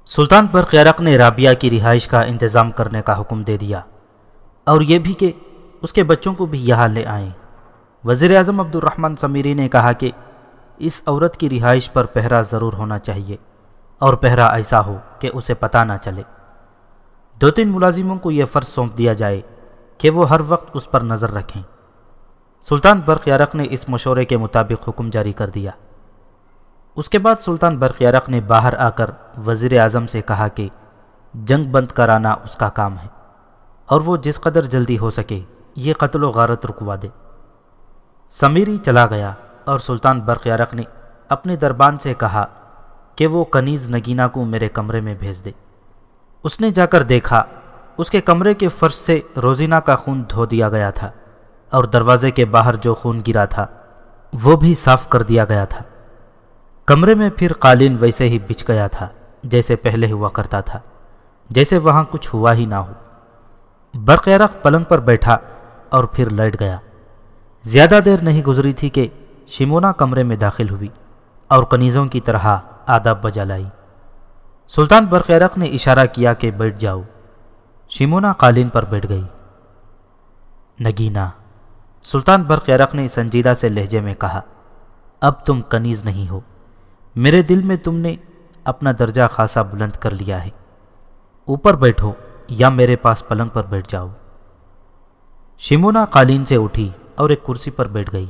سلطان برقیارق نے رابعہ کی رہائش کا انتظام کرنے کا حکم دے دیا اور یہ بھی کہ اس کے بچوں کو بھی یہاں لے آئیں۔ وزیر اعظم عبد الرحمن سمیری نے کہا کہ اس عورت کی رہائش پر پہرا ضرور ہونا چاہیے اور پہرا ایسا ہو کہ اسے پتہ نہ چلے۔ 2-3 ملازموں کو یہ فرض سونپ دیا جائے کہ وہ ہر وقت اس پر نظر رکھیں۔ سلطان برقیارق نے اس مشورے کے مطابق حکم جاری کر دیا۔ اس کے بعد سلطان برقیارق نے باہر آ کر وزیر اعظم سے کہا کہ جنگ بند کرانا اس کا کام ہے اور وہ جس قدر جلدی ہو سکے یہ قتل و غارت رکوا دے۔ سمیری چلا گیا اور سلطان برقیارق نے اپنے دربان سے کہا کہ وہ کنیز نگینہ کو میرے کمرے میں بھیج دے۔ اس نے جا کر دیکھا اس کے کمرے کے فرش سے روزینہ کا خون دھو دیا گیا تھا اور دروازے کے باہر جو خون گرا تھا وہ بھی صاف کر دیا گیا تھا۔ کمرے میں پھر قالین ویسے ہی بچھ گیا تھا جیسے پہلے ہوا کرتا تھا، جیسے وہاں کچھ ہوا ہی نہ ہو۔ برقیارق پلنگ پر بیٹھا اور پھر لیٹ گیا۔ زیادہ دیر نہیں گزری تھی کہ شمونا کمرے میں داخل ہوئی اور کنیزوں کی طرح آداب بجا لائی۔ سلطان برقیارق نے اشارہ کیا کہ بیٹھ جاؤ۔ شمونا قالین پر بیٹھ گئی۔ نگینہ، سلطان برقیارق نے سنجیدہ سے لہجے میں کہا، اب تم کنیز نہیں ہو۔ میرے دل میں تم نے اپنا درجہ خاصا بلند کر لیا ہے۔ اوپر بیٹھو یا میرے پاس پلنگ پر بیٹھ جاؤ۔ شمونا قالین سے اٹھی اور ایک کرسی پر بیٹھ گئی۔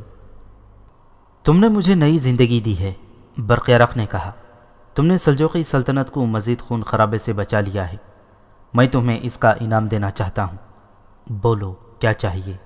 تم نے مجھے نئی زندگی دی ہے، برقیارق نے کہا۔ تم نے سلجوقی سلطنت کو مزید خون خرابے سے بچا لیا ہے۔ میں تمہیں اس کا انعام دینا چاہتا ہوں۔ بولو کیا چاہیے؟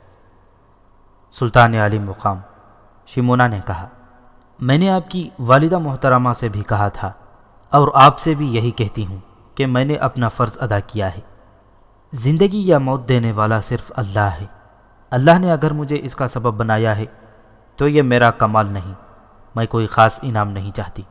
سلطان عالی مقام، شمونا نے کہا، میں نے آپ کی والدہ محترمہ سے بھی کہا تھا اور آپ سے بھی یہی کہتی ہوں کہ میں نے اپنا فرض ادا کیا ہے۔ زندگی یا موت دینے والا صرف اللہ ہے۔ اللہ نے اگر مجھے اس کا سبب بنایا ہے تو یہ میرا کمال نہیں، میں کوئی خاص انعام نہیں چاہتی۔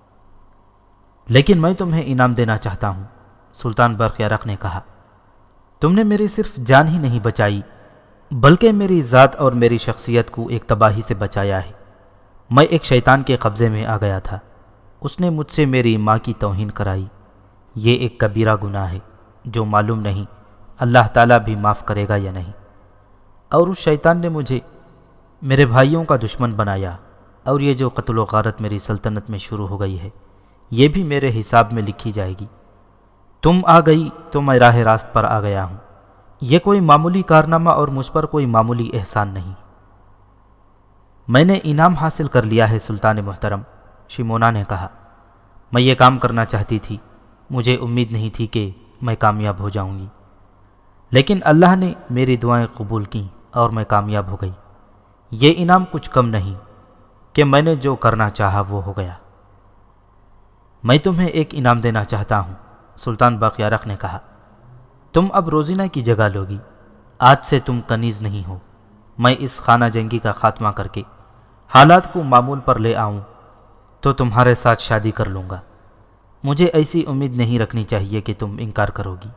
لیکن میں تمہیں انعام دینا چاہتا ہوں، سلطان برقیارق نے کہا۔ تم نے میری صرف جان ہی نہیں بچائی بلکہ میری ذات اور میری شخصیت کو ایک تباہی سے بچایا ہے۔ میں ایک شیطان کے قبضے میں آ گیا تھا۔ اس نے مجھ سے میری ماں کی توہین کرائی۔ یہ ایک کبیرہ گناہ ہے جو معلوم نہیں اللہ تعالیٰ بھی معاف کرے گا یا نہیں۔ اور اس شیطان نے مجھے میرے بھائیوں کا دشمن بنایا، اور یہ جو قتل و غارت میری سلطنت میں شروع ہو گئی ہے یہ بھی میرے حساب میں لکھی جائے گی۔ تم آ گئی تو میں راہ راست پر آ گیا ہوں۔ یہ کوئی معمولی کارنامہ اور مجھ پر کوئی معمولی احسان نہیں۔ میں نے انعام حاصل کر لیا ہے سلطان محترم، شمونا نے کہا۔ میں یہ کام کرنا چاہتی تھی، مجھے امید نہیں تھی کہ میں کامیاب ہو جاؤں گی، لیکن اللہ نے میری دعائیں قبول کیں اور میں کامیاب ہو گئی۔ یہ انعام کچھ کم نہیں کہ میں نے جو کرنا چاہا وہ ہو گیا۔ میں تمہیں ایک انعام دینا چاہتا ہوں، سلطان برقیارق نے کہا۔ تم اب روزینہ کی جگہ لوگی۔ آج سے تم کنیز نہیں ہو۔ میں اس خانہ جنگی کا خاتمہ کر کے حالات کو معمول پر لے آؤں تو تمہارے ساتھ شادی کر لوں گا۔ مجھے ایسی امید نہیں رکھنی چاہیے کہ تم انکار کرو گی۔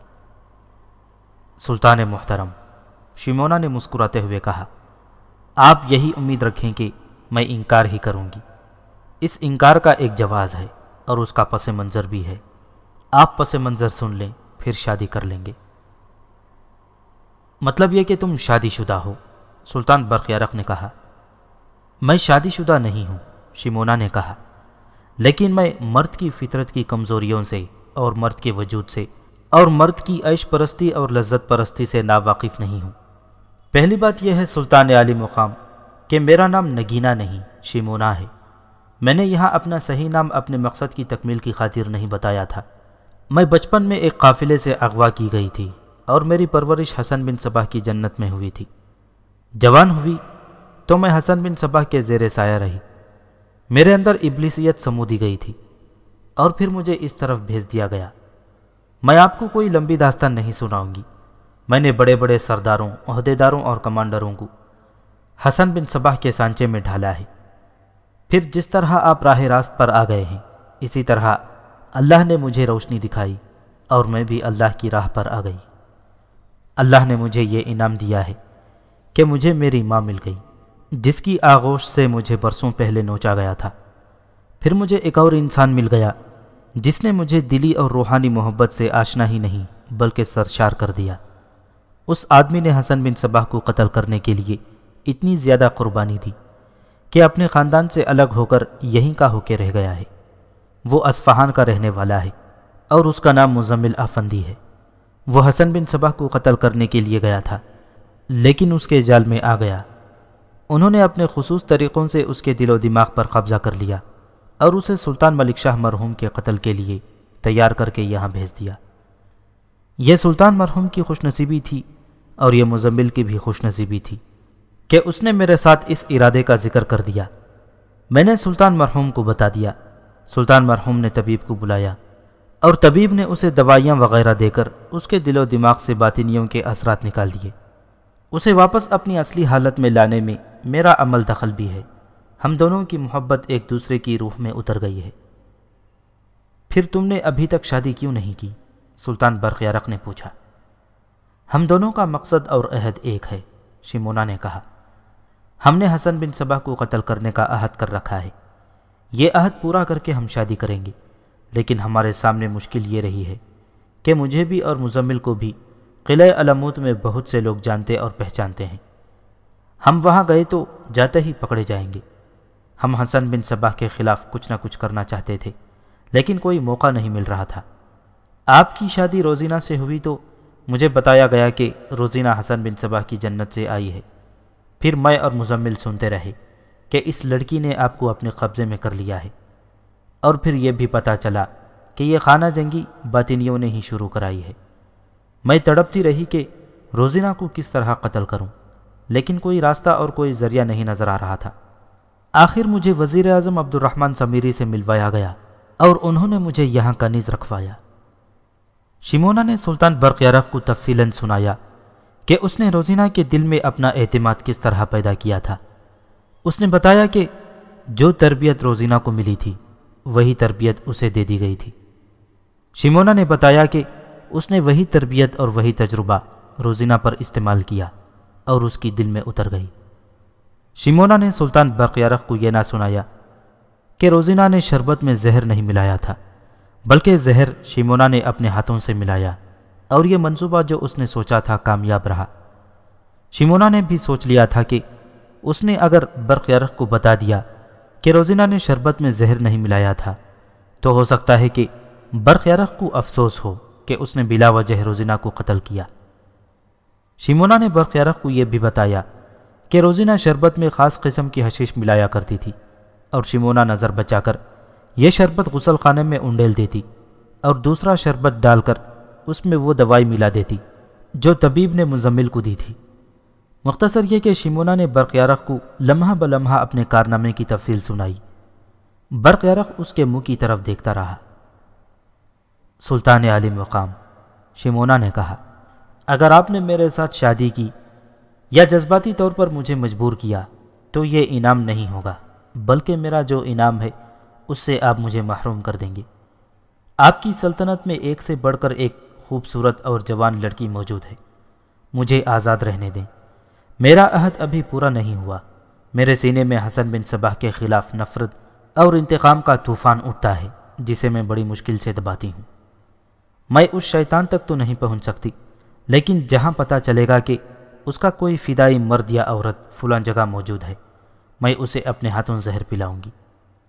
سلطان محترم، شمونا نے مسکراتے ہوئے کہا، آپ یہی امید رکھیں کہ میں انکار ہی کروں گی۔ اس انکار کا ایک جواز ہے اور اس کا پس منظر بھی ہے۔ آپ پس منظر سن لیں پھر شادی کر لیں گے۔ مطلب یہ کہ تم شادی شدہ ہو، سلطان برقیارق نے کہا۔ میں شادی شدہ نہیں ہوں، شمونا نے کہا، لیکن میں مرد کی فطرت کی کمزوریوں سے اور مرد کے وجود سے اور مرد کی عیش پرستی اور لذت پرستی سے ناواقف نہیں ہوں۔ پہلی بات یہ ہے سلطان عالی مقام کہ میرا نام نگینہ نہیں شمونا ہے۔ میں نے یہاں اپنا صحیح نام اپنے مقصد کی تکمیل کی خاطر نہیں بتایا تھا۔ میں بچپن میں ایک قافلے سے اغوا کی گئی تھی اور میری پرورش حسن بن صباح کی جنت میں ہوئی تھی۔ جوان ہوئی تو میں حسن بن صباح کے زیر سایہ رہی۔ میرے اندر ابلیسیت سمودی گئی تھی اور پھر مجھے اس طرف بھیج دیا گیا۔ میں آپ کو کوئی لمبی داستان نہیں سناؤں گی۔ میں نے بڑے بڑے سرداروں، عہدیداروں اور کمانڈروں کو حسن بن صباح کے سانچے میں ڈھالا ہے۔ پھر جس طرح آپ راہ راست پر آ گئے ہیں اسی طرح اللہ نے مجھے روشنی دکھائی اور میں بھی اللہ کی راہ پر آ گئی۔ اللہ نے مجھے یہ انعام دیا ہے کہ مجھے میری ماں مل گئی جس کی آغوش سے مجھے برسوں پہلے نوچا گیا تھا۔ پھر مجھے ایک اور انسان مل گیا جس نے مجھے دلی اور روحانی محبت سے آشنا ہی نہیں بلکہ سرشار کر دیا۔ اس آدمی نے حسن بن صباح کو قتل کرنے کے لیے اتنی زیادہ قربانی دی کہ اپنے خاندان سے الگ ہو کر یہیں کا ہو کے رہ گیا ہے۔ وہ اصفہان کا رہنے والا ہے اور اس کا نام مزمل آفندی ہے۔ وہ حسن بن صباح کو قتل کرنے کے لیے گیا تھا لیکن اس کے جال میں آ گیا۔ انہوں نے اپنے خصوص طریقوں سے اس کے دل و دماغ پر قبضہ کر لیا اور اسے سلطان ملک شاہ مرحوم کے قتل کے لیے تیار کر کے یہاں بھیج دیا۔ یہ سلطان مرحوم کی خوش نصیبی تھی اور یہ مزمل کی بھی خوش نصیبی تھی کہ اس نے میرے ساتھ اس ارادے کا ذکر کر دیا۔ میں نے سلطان مرحوم کو بتا دیا۔ سلطان مرحوم نے طبیب کو بلایا اور طبیب نے اسے دوائیاں وغیرہ دے کر اس کے دل و دماغ سے باطنیوں کے اثرات نکال دیے۔ اسے واپس اپنی اصلی حالت میں لانے میں میرا عمل دخل بھی ہے۔ ہم دونوں کی محبت ایک دوسرے کی روح میں اتر گئی ہے۔ پھر تم نے ابھی تک شادی کیوں نہیں کی؟ سلطان برق یارق نے پوچھا۔ ہم دونوں کا مقصد اور عہد ایک ہے، شیمونا نے کہا۔ ہم نے حسن بن صباح کو قتل کرنے کا عہد کر رکھا ہے۔ یہ عہد پورا کر کے ہم شادی کریں گے، لیکن ہمارے سامنے مشکل یہ رہی ہے کہ مجھے بھی اور مزمل کو بھی قلعہ علموت میں بہت سے لوگ جانتے اور پہچانتے ہیں۔ ہم وہاں گئے تو جاتے ہی پکڑے جائیں گے۔ ہم حسن بن صباح کے خلاف کچھ نہ کچھ کرنا چاہتے تھے لیکن کوئی موقع نہیں مل رہا تھا۔ آپ کی شادی روزینہ سے ہوئی تو مجھے بتایا گیا کہ روزینہ حسن بن صباح کی جنت سے آئی ہے۔ پھر میں اور مزمل سنتے رہے کہ اس لڑکی نے آپ کو اپنے قبضے میں کر لیا ہے، اور پھر یہ بھی پتہ چلا کہ یہ خانہ جنگی باطنیوں نے ہی شروع کرائی ہے۔ میں تڑپتی رہی کہ روزینہ کو کس طرح قتل کروں، لیکن کوئی راستہ اور کوئی ذریعہ نہیں نظر آ رہا تھا۔ آخر مجھے وزیر اعظم عبد الرحمن سمیری سے ملوایا گیا اور انہوں نے مجھے یہاں کنیز رکھوایا۔ شیمونا نے سلطان برق یارق کو تفصیلاً سنایا کہ اس نے روزینہ کے دل میں اپنا اعتماد کس طرح پیدا کیا تھا۔ اس نے بتایا کہ جو تربیت روزینہ کو ملی تھی وہی تربیت اسے دے دی گئی تھی۔ شیمونا نے بتایا کہ اس نے وہی تربیت اور وہی تجربہ روزینہ پر استعمال کیا اور اس کی دل میں اتر گئی۔ شیمونا نے سلطان برق یارق کو یہ نہ سنایا کہ روزینہ نے شربت میں زہر نہیں ملایا تھا، بلکہ زہر شیمونا نے اپنے ہاتھوں سے ملایا، اور یہ منصوبہ جو اس نے سوچا تھا کامیاب رہا۔ شیمونا نے بھی سوچ لیا تھا کہ اس نے اگر برق یارق کو بتا دیا کہ روزینہ نے شربت میں زہر نہیں ملایا تھا تو ہو سکتا ہے کہ برق یارق کو افسوس ہو کہ اس نے بلا وجہ روزینہ کو قتل کیا۔ شیمونا نے برق یارق کو یہ بھی بتایا کہ روزینہ شربت میں خاص قسم کی حشیش ملایا کرتی تھی، اور شیمونا نظر بچا کر یہ شربت غسل خانے میں انڈیل دیتی اور دوسرا شربت ڈال کر اس میں وہ دوائی ملا دیتی جو طبیب نے مزمل کو دی تھی۔ مختصر یہ کہ شیمونا نے برق یارق کو لمحہ بلمحہ اپنے کارنامے کی تفصیل سنائی۔ برق یارق اس کے منہ کی طرف دیکھتا رہا۔ سلطان عالی مقام، شیمونا نے کہا، اگر آپ نے میرے ساتھ شادی کی یا جذباتی طور پر مجھے مجبور کیا تو یہ انعام نہیں ہوگا، بلکہ میرا جو انعام ہے اس سے آپ مجھے محروم کر دیں گے۔ آپ کی سلطنت میں ایک سے بڑھ کر ایک خوبصورت اور جوان لڑکی موجود ہے، مجھے آزاد رہنے دیں۔ میرا عہد ابھی پورا نہیں ہوا۔ میرے سینے میں حسن بن صباح کے خلاف نفرت اور انتقام کا طوفان اٹھتا ہے جسے میں بڑی مشکل سے دباتی ہوں۔ میں اس شیطان تک تو نہیں پہنچ سکتی، لیکن جہاں پتہ چلے گا کہ اس کا کوئی فدائی مرد یا عورت فلاں جگہ موجود ہے، میں اسے اپنے ہاتھوں زہر پلاؤں گی۔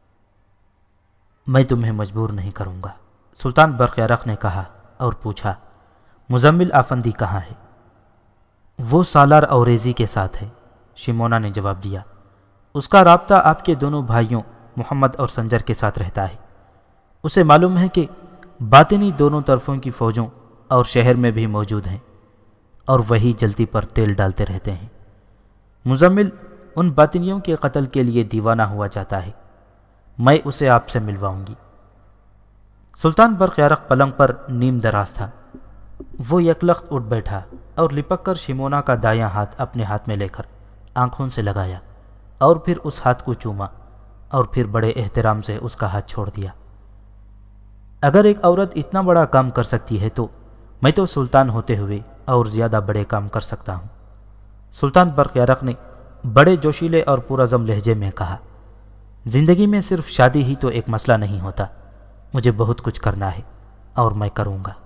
میں تمہیں مجبور نہیں کروں گا، سلطان برق یارق نے کہا اور پوچھا، مزمل آفندی کہاں ہے؟ وہ سالار اوریزی کے ساتھ ہے، شیمونا نے جواب دیا۔ اس کا رابطہ آپ کے دونوں بھائیوں محمد اور سنجر کے ساتھ رہتا ہے۔ اسے معلوم ہے کہ باطنی دونوں طرفوں کی فوجوں اور شہر میں بھی موجود ہیں، اور وہی جلتی پر تیل ڈالتے رہتے ہیں۔ مزمل ان باطنیوں کے قتل کے لیے دیوانہ ہوا جاتا ہے، میں اسے آپ سے ملواؤں گی۔ سلطان برق یارق پلنگ پر نیم دراز تھا۔ وہ یکلخت اٹھ بیٹھا اور لپک کر شیمونا کا دایاں ہاتھ اپنے ہاتھ میں لے کر آنکھوں سے لگایا، اور پھر اس ہاتھ کو چوما، اور پھر بڑے احترام سے اس کا ہاتھ چھوڑ دیا۔ اگر ایک عورت اتنا بڑا کام کر سکتی ہے تو میں تو سلطان ہوتے ہوئے اور زیادہ بڑے کام کر سکتا ہوں، سلطان برق یارق نے بڑے جوشیلے اور پرعزم لہجے میں کہا۔ زندگی میں صرف شادی ہی تو ایک مسئلہ نہیں ہوتا، مجھے بہت کچھ کرنا ہے اور میں کروں گا۔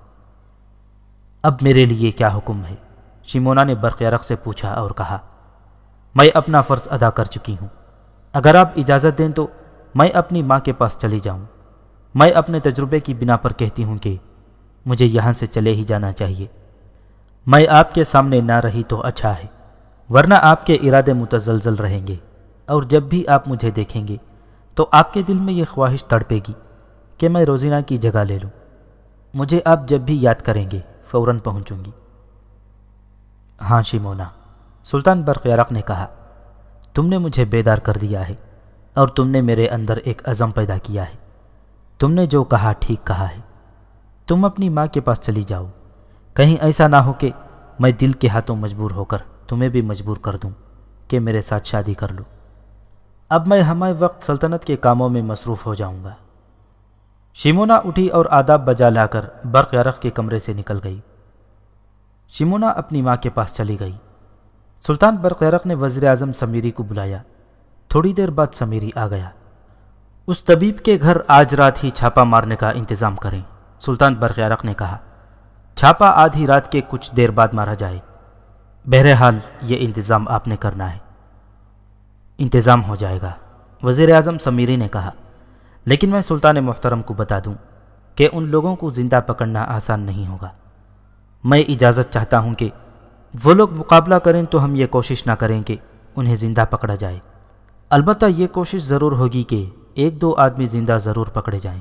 اب میرے لیے کیا حکم ہے؟ شیمونا نے برق یرق سے پوچھا اور کہا، میں اپنا فرض ادا کر چکی ہوں۔ اگر آپ اجازت دیں تو میں اپنی ماں کے پاس چلی جاؤں۔ میں اپنے تجربے کی بنا پر کہتی ہوں کہ مجھے یہاں سے چلے ہی جانا چاہیے۔ میں آپ کے سامنے نہ رہی تو اچھا ہے، ورنہ آپ کے ارادے متزلزل رہیں گے، اور جب بھی آپ مجھے دیکھیں گے تو آپ کے دل میں یہ خواہش تڑپے گی کہ میں روزینہ کی جگہ لے لوں۔ مجھے آپ جب بھی یاد کریں گے فوراً پہنچوں گی۔ ہاں شیمونا، سلطان برق یرق نے کہا، تم نے مجھے بیدار کر دیا ہے اور تم نے میرے اندر ایک عزم پیدا کیا ہے۔ تم نے جو کہا ٹھیک کہا ہے۔ تم اپنی ماں کے پاس چلی جاؤ، کہیں ایسا نہ ہو کہ میں دل کے ہاتھوں مجبور ہو کر تمہیں بھی مجبور کر دوں کہ میرے ساتھ شادی کر لو۔ اب میں ہمہ وقت سلطنت کے کاموں میں مصروف ہو جاؤں گا۔ شیمونا اٹھی اور آداب بجا لا کر برق یرق کے کمرے سے نکل گئی۔ شیمونا اپنی ماں کے پاس چلی گئی۔ سلطان برق یرق نے وزیر اعظم سمیری کو بلایا۔ تھوڑی دیر بعد سمیری آ گیا۔ اس طبیب کے گھر آج رات ہی چھاپا مارنے کا انتظام کریں، سلطان برق یرق نے کہا۔ چھاپا آدھی رات کے کچھ دیر بعد مارا جائے۔ بہرحال یہ انتظام آپ نے کرنا ہے۔ انتظام ہو جائے گا، وزیر اعظم سمیری نے کہا، لیکن میں سلطان محترم کو بتا دوں کہ ان لوگوں کو زندہ پکڑنا آسان نہیں ہوگا۔ میں اجازت چاہتا ہوں کہ وہ لوگ مقابلہ کریں تو ہم یہ کوشش نہ کریں کہ انہیں زندہ پکڑا جائے۔ البتہ یہ کوشش ضرور ہوگی کہ ایک دو آدمی زندہ ضرور پکڑے جائیں۔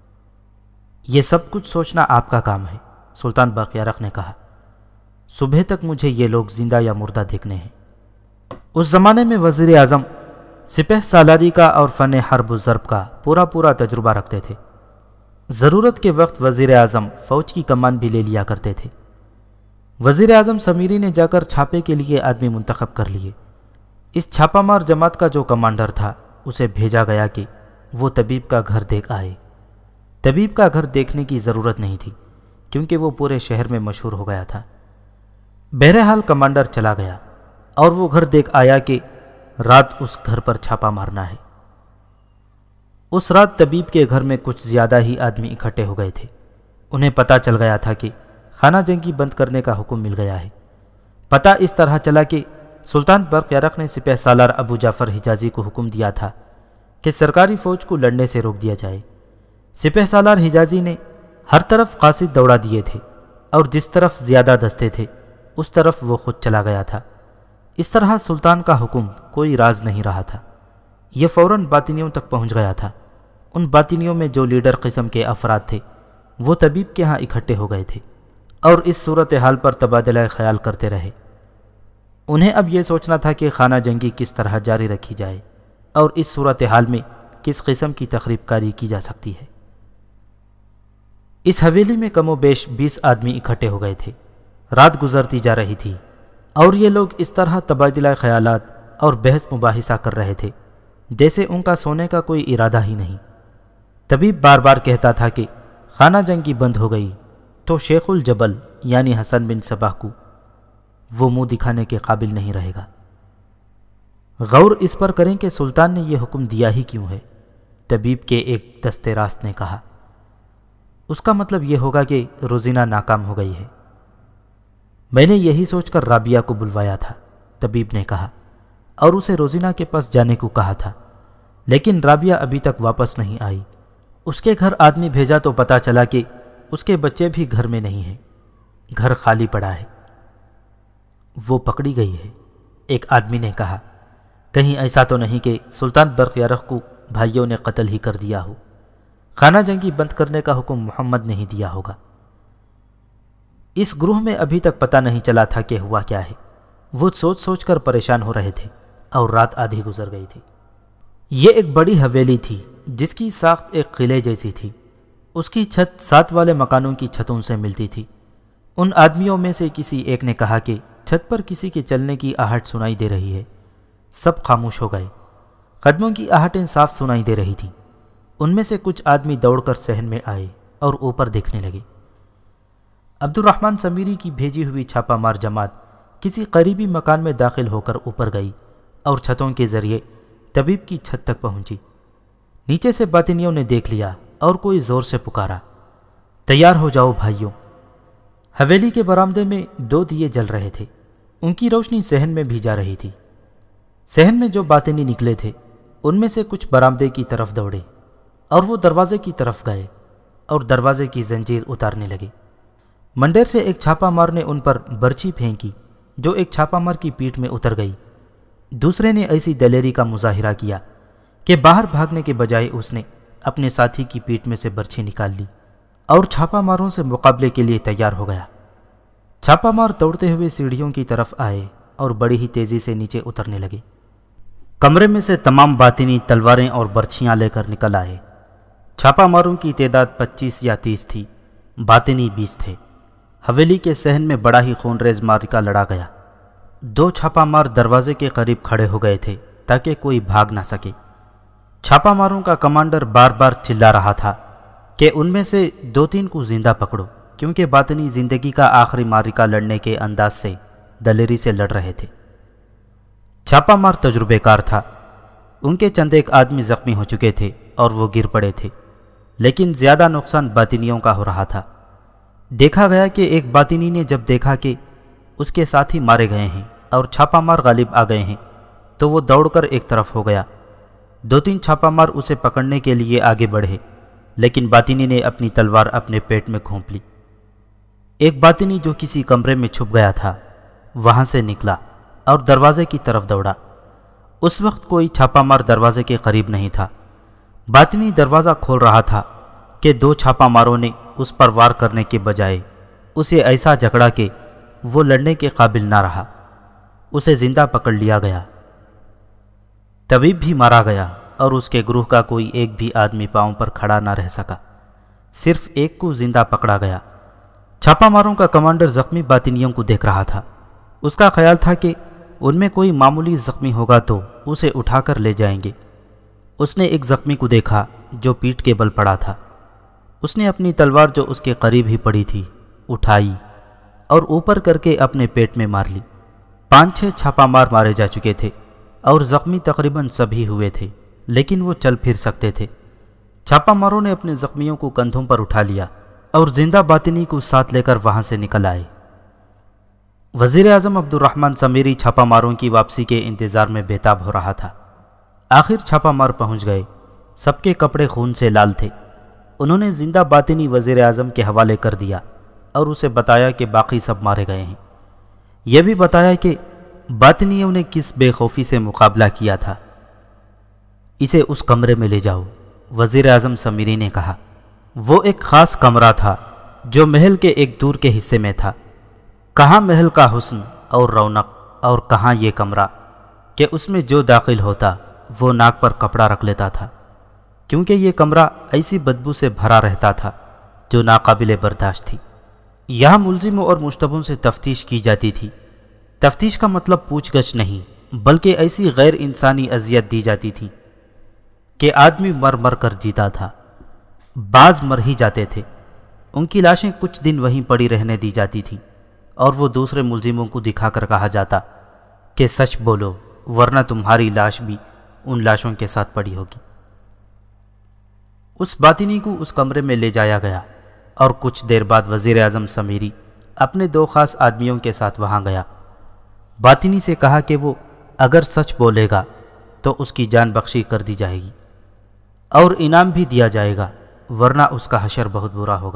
یہ سب کچھ سوچنا آپ کا کام ہے، سلطان برق یرق نے کہا۔ صبح تک مجھے یہ لوگ زندہ یا مردہ دیکھنے ہیں۔ اس زمانے میں وزیر اعظم سپہ سالاری کا اور فن حرب و ضرب کا پورا تجربہ رکھتے تھے۔ ضرورت کے وقت وزیر اعظم فوج کی کمان بھی لے لیا کرتے تھے۔ وزیر اعظم سمیری نے جا کر چھاپے کے لیے آدمی منتخب کر لیے۔ اس چھاپہ مار جماعت کا جو کمانڈر تھا اسے بھیجا گیا کہ وہ طبیب کا گھر دیکھ آئے۔ طبیب کا گھر دیکھنے کی ضرورت نہیں تھی کیونکہ وہ پورے شہر میں مشہور ہو گیا تھا۔ بہرحال کمانڈر چلا گیا اور وہ گھر دیکھ آیا کہ رات اس گھر پر چھاپا مارنا ہے۔ اس رات طبیب کے گھر میں کچھ زیادہ ہی آدمی اکٹھے ہو گئے تھے۔ انہیں پتہ چل گیا تھا کہ خانہ جنگی بند کرنے کا حکم مل گیا ہے۔ پتہ اس طرح چلا کہ سلطان برق یرق نے سپہ سالار ابو جعفر حجازی کو حکم دیا تھا کہ سرکاری فوج کو لڑنے سے روک دیا جائے۔ سپہ سالار حجازی نے ہر طرف قاصد دوڑا دیے تھے اور جس طرف زیادہ دستے تھے اس طرف وہ خود چلا گیا تھا۔ اس طرح سلطان کا حکم کوئی راز نہیں رہا تھا، یہ فوراً باطنیوں تک پہنچ گیا تھا۔ ان باطنیوں میں جو لیڈر قسم کے افراد تھے وہ طبیب کے ہاں اکٹھے ہو گئے تھے اور اس صورتحال پر تبادلہ خیال کرتے رہے۔ انہیں اب یہ سوچنا تھا کہ خانہ جنگی کس طرح جاری رکھی جائے اور اس صورتحال میں کس قسم کی تخریب کاری کی جا سکتی ہے۔ اس حویلی میں کم و بیش 20 آدمی اکٹھے ہو گئے تھے۔ رات گزرتی جا رہی تھی اور یہ لوگ اس طرح تبادلہ خیالات اور بحث مباحثہ کر رہے تھے جیسے ان کا سونے کا کوئی ارادہ ہی نہیں۔ طبیب بار بار کہتا تھا کہ خانہ جنگی بند ہو گئی تو شیخ الجبل یعنی حسن بن صباح کو وہ منہ دکھانے کے قابل نہیں رہے گا۔ غور اس پر کریں کہ سلطان نے یہ حکم دیا ہی کیوں ہے، طبیب کے ایک دستے راست نے کہا۔ اس کا مطلب یہ ہوگا کہ روزینہ ناکام ہو گئی ہے۔ میں نے یہی سوچ کر رابعہ کو بلوایا تھا، طبیب نے کہا، اور اسے روزینہ کے پاس جانے کو کہا تھا، لیکن رابعہ ابھی تک واپس نہیں آئی۔ اس کے گھر آدمی بھیجا تو پتہ چلا کہ اس کے بچے بھی گھر میں نہیں ہیں، گھر خالی پڑا ہے۔ وہ پکڑی گئی ہے، ایک آدمی نے کہا۔ کہیں ایسا تو نہیں کہ سلطان برق یرق کو بھائیوں نے قتل ہی کر دیا ہو؟ خانہ جنگی بند کرنے کا حکم محمد نے ہی دیا ہوگا۔ اس گروہ میں ابھی تک پتہ نہیں چلا تھا کہ ہوا کیا ہے۔ وہ سوچ سوچ کر پریشان ہو رہے تھے اور رات آدھی گزر گئی تھی۔ یہ ایک بڑی حویلی تھی جس کی ساخت ایک قلعے جیسی تھی۔ اس کی چھت ساتھ والے مکانوں کی چھتوں سے ملتی تھی۔ ان آدمیوں میں سے کسی ایک نے کہا کہ چھت پر کسی کے چلنے کی آہٹ سنائی دے رہی ہے۔ سب خاموش ہو گئے۔ قدموں کی آہٹیں صاف سنائی دے رہی تھیں۔ ان میں سے کچھ آدمی دوڑ کر صحن میں آئے اور اوپر دیکھنے لگے۔ عبد الرحمن سمیری کی بھیجی ہوئی چھاپا مار جماعت کسی قریبی مکان میں داخل ہو کر اوپر گئی اور چھتوں کے ذریعے طبیب کی چھت تک پہنچی۔ نیچے سے باطنیوں نے دیکھ لیا اور کوئی زور سے پکارا، تیار ہو جاؤ بھائیوں۔ حویلی کے برآمدے میں 2 دیے جل رہے تھے، ان کی روشنی صحن میں بھی جا رہی تھی۔ صحن میں جو باطنی نکلے تھے ان میں سے کچھ برآمدے کی طرف دوڑے اور وہ دروازے کی طرف گئے اور دروازے کی زنجیر اتارنے لگے۔ منڈیر سے ایک چھاپا مار نے ان پر برچھی پھینکی جو ایک چھاپا مار کی پیٹھ میں اتر گئی۔ دوسرے نے ایسی دلیری کا مظاہرہ کیا کہ باہر بھاگنے کے بجائے اس نے اپنے ساتھی کی پیٹھ میں سے برچھی نکال لی اور چھاپا ماروں سے مقابلے کے لیے تیار ہو گیا۔ چھاپا مار دوڑتے ہوئے سیڑھیوں کی طرف آئے اور بڑی ہی تیزی سے نیچے اترنے لگے۔ کمرے میں سے تمام باطنی تلواریں اور برچھیاں لے کر نکل آئے۔ چھاپا ماروں کی تعداد 25 یا 30 تھی، باطنی 20 تھے۔ حویلی کے صحن میں بڑا ہی خون ریز معرکہ لڑا گیا۔ 2 چھاپا مار دروازے کے قریب کھڑے ہو گئے تھے تاکہ کوئی بھاگ نہ سکے۔ چھاپا ماروں کا کمانڈر بار بار چلا رہا تھا کہ ان میں سے 2-3 کو زندہ پکڑو، کیونکہ باطنی زندگی کا آخری معرکہ لڑنے کے انداز سے دلیری سے لڑ رہے تھے۔ چھاپا مار تجربے کار تھا، ان کے چند ایک آدمی زخمی ہو چکے تھے اور وہ گر پڑے تھے، لیکن زیادہ نقصان باطنیوں کا ہو رہا تھا۔ دیکھا گیا کہ ایک باطنی نے جب دیکھا کہ اس کے ساتھی مارے گئے ہیں اور چھاپا مار غالب آ گئے ہیں تو وہ دوڑ کر ایک طرف ہو گیا۔ 2-3 چھاپا مار اسے پکڑنے کے لیے آگے بڑھے، لیکن باطنی نے اپنی تلوار اپنے پیٹ میں گھونپ لی۔ ایک باطنی جو کسی کمرے میں چھپ گیا تھا وہاں سے نکلا اور دروازے کی طرف دوڑا۔ اس وقت کوئی چھاپا مار دروازے کے قریب نہیں تھا۔ باطنی دروازہ کھول رہا تھا کہ 2 چھاپا ماروں نے اس پر وار کرنے کے بجائے اسے ایسا جکڑا کہ وہ لڑنے کے قابل نہ رہا۔ اسے زندہ پکڑ لیا گیا۔ طبیب بھی مارا گیا اور اس کے گروہ کا کوئی ایک بھی آدمی پاؤں پر کھڑا نہ رہ سکا، صرف ایک کو زندہ پکڑا گیا۔ چھاپا ماروں کا کمانڈر زخمی باطنیوں کو دیکھ رہا تھا۔ اس کا خیال تھا کہ ان میں کوئی معمولی زخمی ہوگا تو اسے اٹھا کر لے جائیں گے۔ اس نے ایک زخمی کو دیکھا جو پیٹھ کے بل پڑا تھا۔ اس نے اپنی تلوار جو اس کے قریب ہی پڑی تھی اٹھائی اور اوپر کر کے اپنے پیٹ میں مار لی۔ 5-6 چھاپا مار مارے جا چکے تھے اور زخمی تقریباً سبھی ہوئے تھے، لیکن وہ چل پھر سکتے تھے۔ چھاپا ماروں نے اپنے زخمیوں کو کندھوں پر اٹھا لیا اور زندہ باطنی کو ساتھ لے کر وہاں سے نکل آئے۔ وزیر اعظم عبد الرحمن سمیری چھاپا ماروں کی واپسی کے انتظار میں بے تاب ہو رہا تھا۔ آخر چھاپا مار پہنچ گئے۔ سب کے کپڑے خون سے لال تھے۔ انہوں نے زندہ باطنی وزیر اعظم کے حوالے کر دیا اور اسے بتایا کہ باقی سب مارے گئے ہیں۔ یہ بھی بتایا کہ باطنیوں نے کس بے خوفی سے مقابلہ کیا تھا۔ اسے اس کمرے میں لے جاؤ، وزیر اعظم سمیری نے کہا۔ وہ ایک خاص کمرہ تھا جو محل کے ایک دور کے حصے میں تھا۔ کہاں محل کا حسن اور رونق اور کہاں یہ کمرہ کہ اس میں جو داخل ہوتا وہ ناک پر کپڑا رکھ لیتا تھا، کیونکہ یہ کمرہ ایسی بدبو سے بھرا رہتا تھا جو ناقابل برداشت تھی۔ یہاں ملزموں اور مشتبہوں سے تفتیش کی جاتی تھی۔ تفتیش کا مطلب پوچھ گچھ نہیں، بلکہ ایسی غیر انسانی اذیت دی جاتی تھی کہ آدمی مر مر کر جیتا تھا۔ بعض مر ہی جاتے تھے۔ ان کی لاشیں کچھ دن وہیں پڑی رہنے دی جاتی تھیں اور وہ دوسرے ملزموں کو دکھا کر کہا جاتا کہ سچ بولو ورنہ تمہاری لاش بھی ان لاشوں کے ساتھ پڑی ہوگی۔ اس باطنی کو اس کمرے میں لے جایا گیا اور کچھ دیر بعد وزیر اعظم سمیری اپنے 2 خاص آدمیوں کے ساتھ وہاں گیا۔ باطنی سے کہا کہ وہ اگر سچ بولے گا تو اس کی جان بخشی کر دی جائے گی اور انعام بھی دیا جائے گا، ورنہ اس کا حشر بہت برا ہوگا۔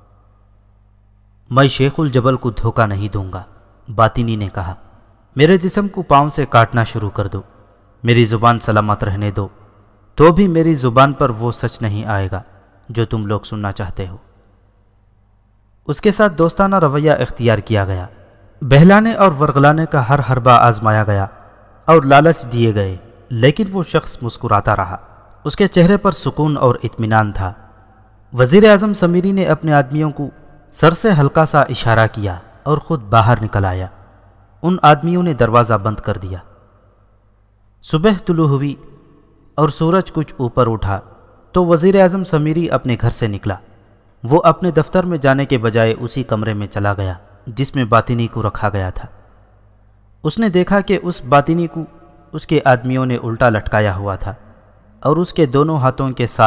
میں شیخ الجبل کو دھوکہ نہیں دوں گا، باطنی نے کہا۔ میرے جسم کو پاؤں سے کاٹنا شروع کر دو، میری زبان سلامت رہنے دو، تو بھی میری زبان پر وہ سچ نہیں آئے گا جو تم لوگ سننا چاہتے ہو۔ اس کے ساتھ دوستانہ رویہ اختیار کیا گیا۔ بہلانے اور ورغلانے کا ہر حربہ آزمایا گیا اور لالچ دیے گئے، لیکن وہ شخص مسکراتا رہا۔ اس کے چہرے پر سکون اور اطمینان تھا۔ وزیر اعظم سمیری نے اپنے آدمیوں کو سر سے ہلکا سا اشارہ کیا اور خود باہر نکل آیا۔ ان آدمیوں نے دروازہ بند کر دیا۔ صبح طلوع ہوئی اور سورج کچھ اوپر اٹھا تو وزیر اعظم سمیری اپنے گھر سے نکلا۔ وہ اپنے دفتر میں جانے کے بجائے اسی کمرے میں چلا گیا جس میں باطنی کو رکھا گیا تھا۔ اس نے دیکھا کہ اس باطنی کو اس کے آدمیوں نے الٹا لٹکایا ہوا تھا اور اس کے دونوں ہاتھوں کے ساتھ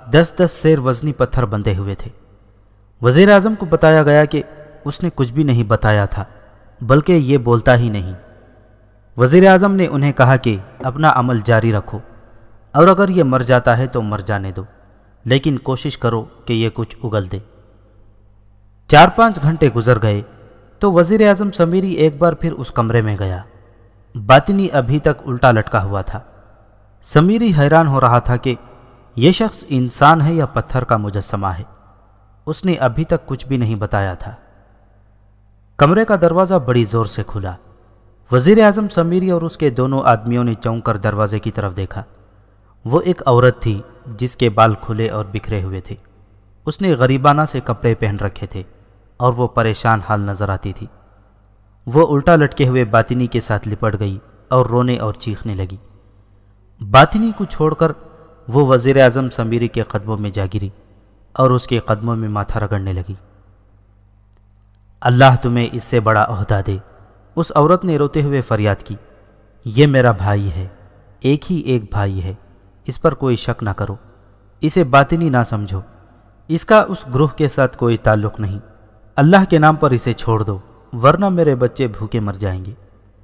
10-10 सेर वजनी पत्थर बंधे हुए थे। वजीर आज़म को बताया गया कि उसने कुछ भी नहीं बताया था, बल्कि ये बोलता ही नहीं। वजीर आज़म ने उन्हें कहा कि अपना अमल जारी रखो और अगर ये मर जाता है तो मर जाने दो, लेकिन कोशिश करो कि ये कुछ उगल दे। 4-5 घंटे गुजर गए तो वजीर आज़म समीरी एक बार फिर उस कमरे में गया। बातिनी अभी तक उल्टा लटका हुआ था। समीरी हैरान हो रहा था कि यह शख्स इंसान है या पत्थर का मुजस्समा है। उसने अभी तक कुछ भी नहीं बताया था। कमरे का दरवाज़ा बड़ी ज़ोर से खुला। वजीर आज़म समीरी और उसके दोनों आदमियों ने चौंक कर दरवाजे की तरफ देखा। वो एक औरत थी जिसके बाल खुले और बिखरे हुए थे। उसने गरीबाना से कपड़े पहन रखे थे और वो परेशान हाल नजर आती थी। वो उल्टा लटके हुए बातिनी के साथ लिपट गई और रोने और चीखने लगी। बातिनी को छोड़कर वो वजीर आज़म समीरी के कदमों में जा गिरी और उसके कदमों में माथा रगड़ने लगी। अल्लाह तुम्हें इससे बड़ा ओहदा दे, उस औरत ने रोते हुए फरियाद की। ये मेरा भाई है, एक ही एक भाई है, इस पर कोई शक ना करो, इसे बातिनी ना समझो, इसका उस ग्रोह के साथ कोई ताल्लुक़ नहीं। अल्लाह के नाम पर इसे छोड़ दो, वरना मेरे बच्चे भूखे मर जाएंगे।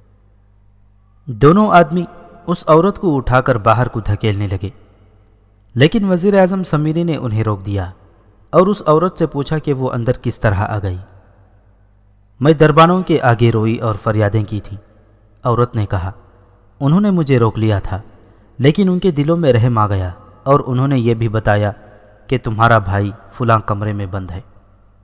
दोनों आदमी उस औरत को उठाकर बाहर को धकेलने लगे, लेकिन वजीर आज़म समीरी ने उन्हें रोक दिया और उस औरत से पूछा कि वो अंदर किस तरह आ गई। मैं दरबानों के आगे रोई और फरियादें की थी। औरत ने कहा, उन्होंने मुझे रोक लिया था, लेकिन उनके दिलों में रहम आ गया और उन्होंने ये भी बताया कि तुम्हारा भाई फलां कमरे में बंद है।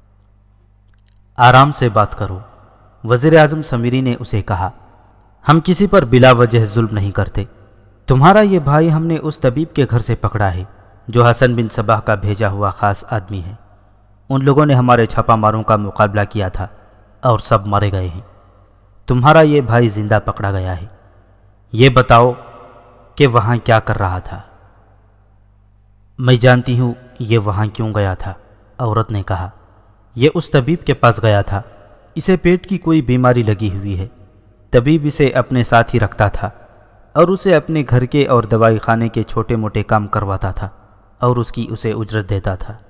आराम से बात करो, वजीर आज़म समीरी ने उसे कहा। हम किसी पर बिला वजह जुल्म नहीं करते। तुम्हारा ये भाई हमने उस तबीब के घर से पकड़ा है जो हसन बिन सबाह का भेजा हुआ ख़ास आदमी है। उन लोगों ने हमारे छापामारों का मुकाबला किया था और सब मारे गए हैं। तुम्हारा ये भाई जिंदा पकड़ा गया है। ये बताओ कि वहाँ क्या कर रहा था। मैं जानती हूँ ये वहाँ क्यों गया था, औरत ने कहा। ये उस तबीब के पास गया था। इसे पेट की कोई बीमारी लगी हुई है। तबीब इसे अपने साथ ही रखता था और उसे अपने घर के और दवाई खाने के छोटे मोटे काम करवाता था और उसकी उसे उजरत देता था।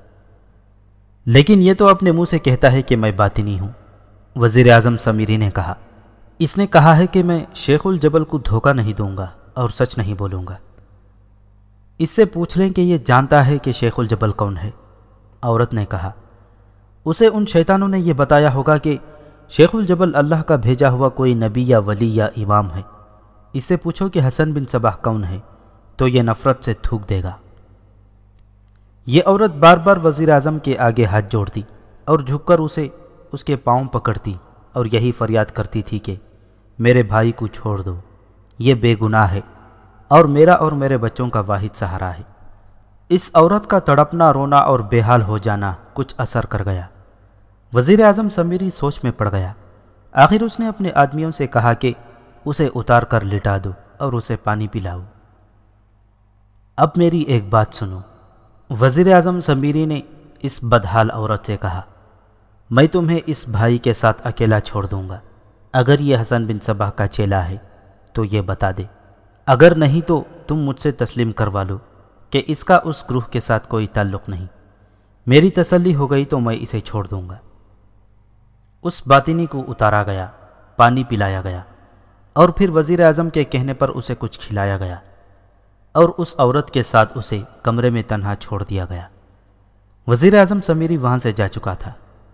लेकिन ये तो अपने मुंह से कहता है कि मैं बातिनी हूँ, वज़ीर आज़म समीरी ने कहा। इसने कहा है कि मैं शेखुल जबल को धोखा नहीं दूंगा और सच नहीं बोलूँगा। इससे पूछ लें कि ये जानता है कि शेखुल जबल कौन है, औरत ने कहा। उसे उन शैतानों ने यह बताया होगा कि शेखुल जबल अल्लाह का भेजा हुआ कोई नबी या वली या इमाम है। इससे पूछो कि हसन बिन सबाह कौन है, तो ये नफ़रत से थूक देगा। ये औरत बार बार वज़ीर आज़म के आगे हाथ जोड़ती और झुककर उसे उसके पाँव पकड़ती और यही फरियाद करती थी कि मेरे भाई को छोड़ दो, ये बेगुनाह है और मेरा और मेरे बच्चों का वाहिद सहारा है। इस औरत का तड़पना, रोना और बेहाल हो जाना कुछ असर कर गया। वज़ीर आज़म समीरी सोच में पड़ गया। आखिर उसने अपने आदमियों से कहा कि उसे उतार कर लिटा दो और उसे पानी पिलाओ। अब मेरी एक बात सुनो, वज़ीर आज़म समीरी ने इस बदहाल औरत से कहा। मैं तुम्हें इस भाई के साथ अकेला छोड़ दूंगा। अगर ये हसन बिन सबाह का चेला है तो ये बता दे, अगर नहीं तो तुम मुझसे तस्लीम करवा लो कि इसका उस ग्रुह के साथ कोई ताल्लुक़ नहीं। मेरी तसल्ली हो गई तो मैं इसे छोड़ दूंगा। उस बातिनी को उतारा गया, पानी पिलाया गया और फिर वज़ीर आज़म के कहने पर उसे कुछ खिलाया गया और उस औरत के साथ उसे कमरे में तन्हा छोड़ दिया गया। वज़ीर आज़म समीरी वहाँ से जा चुका था।